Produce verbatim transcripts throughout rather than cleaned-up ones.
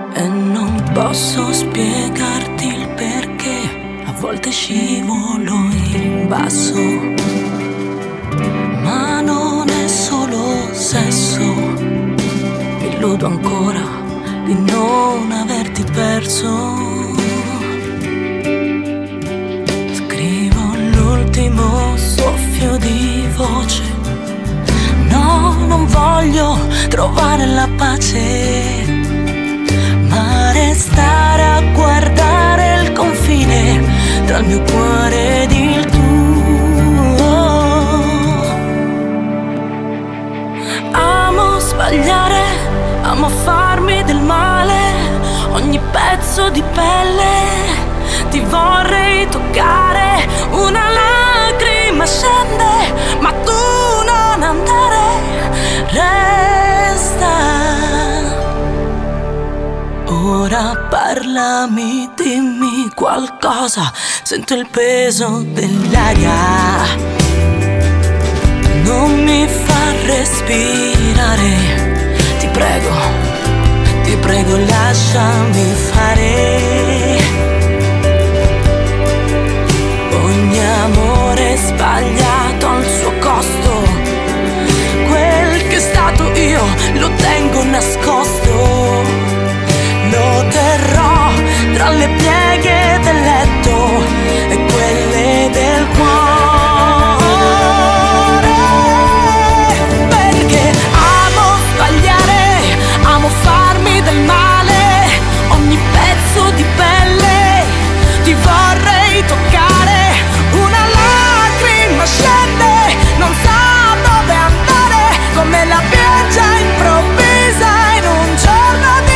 E non posso spiegarti il perché, a volte scivolo in basso, ma non è solo sesso. Mi illudo ancora di non averti perso. Scrivo l'ultimo soffio di voce. No, non voglio trovare la pace, ma restare a guardare il confine tra il mio cuore ed il tuo. Amo sbagliare, amo farmi del male, ogni pezzo di pelle ti vorrei toccare. Una lacrima scende, ma tu non andare, resta. Ora parlami, dimmi qualcosa, sento il peso dell'aria, non mi fa respirare. Ti prego, ti prego lasciami fare. Ogni amore sbagliato ha il suo costo, quel che è stato io lo tengo nascosto. Lo terrò tra le pieghe del letto e quelle del cuore, perché amo sbagliare, amo farmi del male, ogni pezzo di pelle ti vorrei toccare. Una lacrima scende, non sa dove andare, come la pioggia improvvisa in un giorno di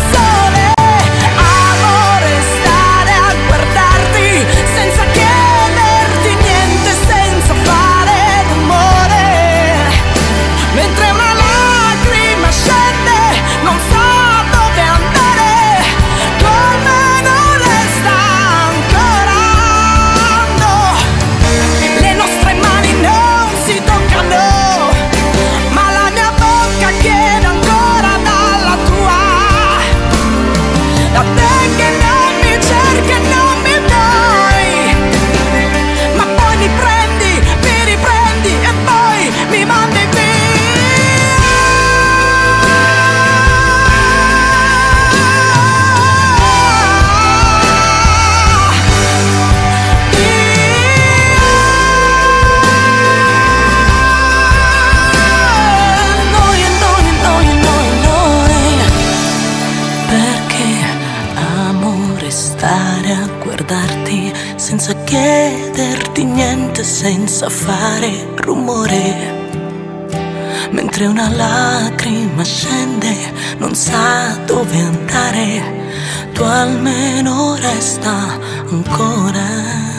senza chiederti niente, senza fare rumore. Mentre una lacrima scende, non sa dove andare, tu almeno resta ancora.